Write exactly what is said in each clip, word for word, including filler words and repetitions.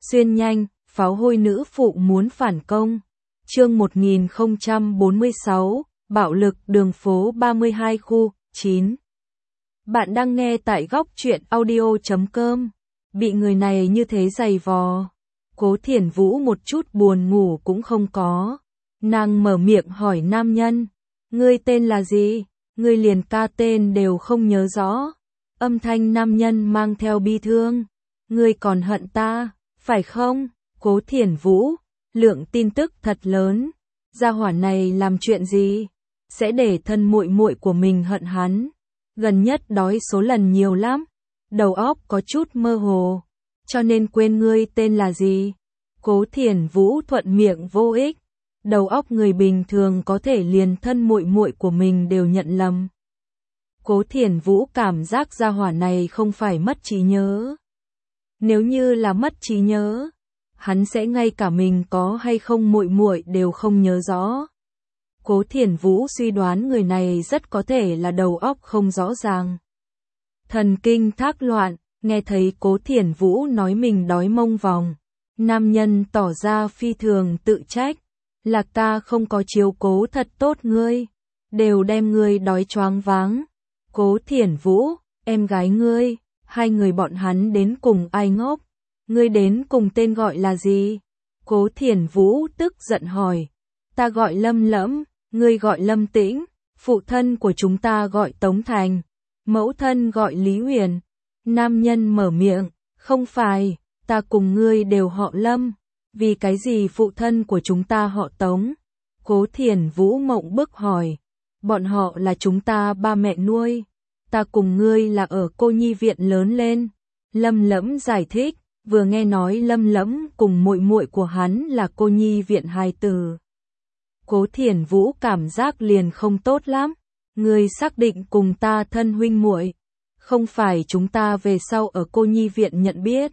Xuyên nhanh, pháo hôi nữ phụ muốn phản công. Chương một nghìn không trăm bốn mươi sáu, bạo lực đường phố ba mươi hai khu, chín. Bạn đang nghe tại góc truyện audio chấm com. Bị người này như thế giày vò. Cố Thiển Vũ một chút buồn ngủ cũng không có. Nàng mở miệng hỏi nam nhân. Ngươi tên là gì? Ngươi liền ca tên đều không nhớ rõ. Âm thanh nam nhân mang theo bi thương. Ngươi còn hận ta, phải không? Cố Thiển Vũ, lượng tin tức thật lớn. Gia hỏa này làm chuyện gì? Sẽ để thân muội muội của mình hận hắn. Gần nhất đói số lần nhiều lắm. Đầu óc có chút mơ hồ. Cho nên quên ngươi tên là gì? Cố Thiển Vũ thuận miệng vô ích. Đầu óc người bình thường có thể liền thân muội muội của mình đều nhận lầm. Cố Thiển Vũ cảm giác gia hỏa này không phải mất trí nhớ. Nếu như là mất trí nhớ, hắn sẽ ngay cả mình có hay không muội muội đều không nhớ rõ. Cố Thiển Vũ suy đoán người này rất có thể là đầu óc không rõ ràng. Thần kinh thác loạn, nghe thấy Cố Thiển Vũ nói mình đói mông vòng. Nam nhân tỏ ra phi thường tự trách. Là ta không có chiếu cố thật tốt ngươi. Đều đem ngươi đói choáng váng. Cố Thiển Vũ, em gái ngươi, hai người bọn hắn đến cùng ai ngốc? Ngươi đến cùng tên gọi là gì? Cố Thiển Vũ tức giận hỏi. Ta gọi Lâm Lẫm, ngươi gọi Lâm Tĩnh, phụ thân của chúng ta gọi Tống Thành, mẫu thân gọi Lý Huyền. Nam nhân mở miệng, không phải, ta cùng ngươi đều họ Lâm, vì cái gì phụ thân của chúng ta họ Tống? Cố Thiển Vũ mộng bức hỏi. Bọn họ là chúng ta ba mẹ nuôi. Ta cùng ngươi là ở cô nhi viện lớn lên. Lâm Lẫm giải thích, vừa nghe nói Lâm Lẫm cùng muội muội của hắn là cô nhi viện hài tử. Cố Thiển Vũ cảm giác liền không tốt lắm. Ngươi xác định cùng ta thân huynh muội, không phải chúng ta về sau ở cô nhi viện nhận biết.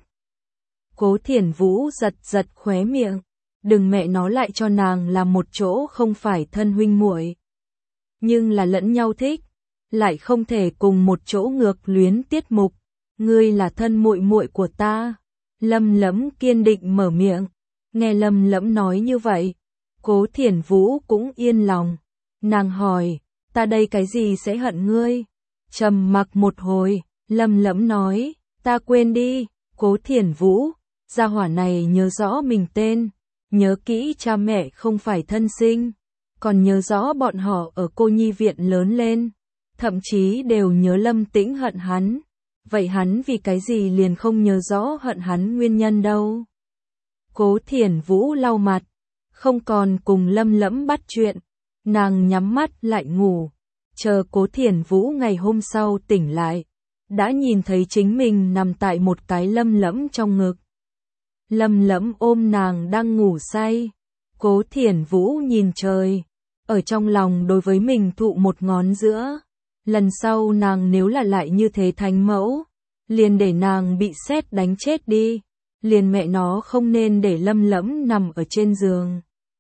Cố Thiển Vũ giật giật khóe miệng, đừng mẹ nó lại cho nàng làm một chỗ không phải thân huynh muội. Nhưng là lẫn nhau thích, lại không thể cùng một chỗ ngược luyến tiết mục. Ngươi là thân muội muội của ta. Lâm Lẫm kiên định mở miệng. Nghe Lâm Lẫm nói như vậy, Cố Thiển Vũ cũng yên lòng. Nàng hỏi, ta đây cái gì sẽ hận ngươi? Trầm mặc một hồi, Lâm Lẫm nói, ta quên đi. Cố Thiển Vũ, gia hỏa này nhớ rõ mình tên, nhớ kỹ cha mẹ không phải thân sinh, còn nhớ rõ bọn họ ở cô nhi viện lớn lên, thậm chí đều nhớ Lâm Tĩnh hận hắn. Vậy hắn vì cái gì liền không nhớ rõ hận hắn nguyên nhân đâu? Cố Thiển Vũ lau mặt, không còn cùng Lâm Lẫm bắt chuyện, nàng nhắm mắt lại ngủ, chờ Cố Thiển Vũ ngày hôm sau tỉnh lại, đã nhìn thấy chính mình nằm tại một cái Lâm Lẫm trong ngực. Lâm Lẫm ôm nàng đang ngủ say. Cố Thiển Vũ nhìn trời, ở trong lòng đối với mình thụ một ngón giữa. Lần sau nàng nếu là lại như thế thánh mẫu, liền để nàng bị sét đánh chết đi, liền mẹ nó không nên để Lâm Lẫm nằm ở trên giường.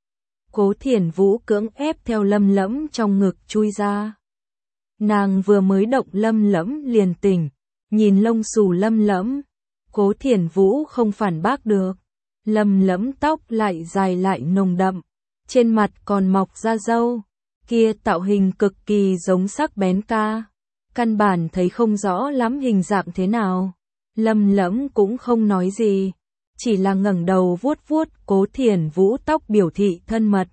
Cố Thiển Vũ cưỡng ép theo Lâm Lẫm trong ngực chui ra. Nàng vừa mới động Lâm Lẫm liền tỉnh, nhìn lông xù Lâm Lẫm, Cố Thiển Vũ không phản bác được. Lâm Lẫm tóc lại dài lại nồng đậm, trên mặt còn mọc ra râu, kia tạo hình cực kỳ giống sắc bén ca, căn bản thấy không rõ lắm hình dạng thế nào. Lâm Lẫm cũng không nói gì, chỉ là ngẩng đầu vuốt vuốt Cố Thiển Vũ tóc biểu thị thân mật.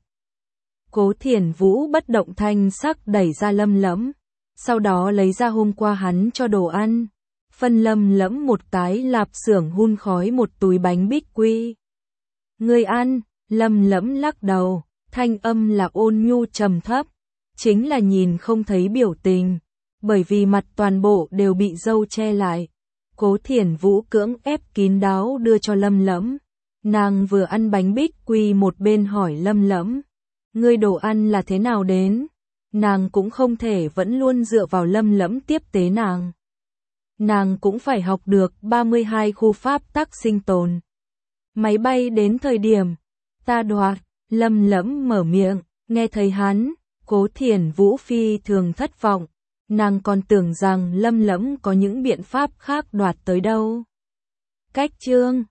Cố Thiển Vũ bất động thanh sắc đẩy ra Lâm Lẫm, sau đó lấy ra hôm qua hắn cho đồ ăn, phân Lâm Lẫm một cái lạp xưởng hun khói một túi bánh bích quy. Ngươi ăn? Lâm Lẫm lắc đầu, thanh âm là ôn nhu trầm thấp, chính là nhìn không thấy biểu tình, bởi vì mặt toàn bộ đều bị râu che lại. Cố Thiển Vũ cưỡng ép kín đáo đưa cho Lâm Lẫm. Nàng vừa ăn bánh bích quy một bên hỏi Lâm Lẫm, ngươi đồ ăn là thế nào đến? Nàng cũng không thể vẫn luôn dựa vào Lâm Lẫm tiếp tế nàng. Nàng cũng phải học được ba mươi hai khu pháp tắc sinh tồn. Máy bay đến thời điểm, ta đoạt. Lâm Lẫm mở miệng, nghe thấy hắn, Cố Thiển Vũ phi thường thất vọng, nàng còn tưởng rằng Lâm Lẫm có những biện pháp khác đoạt tới đâu. Cách chương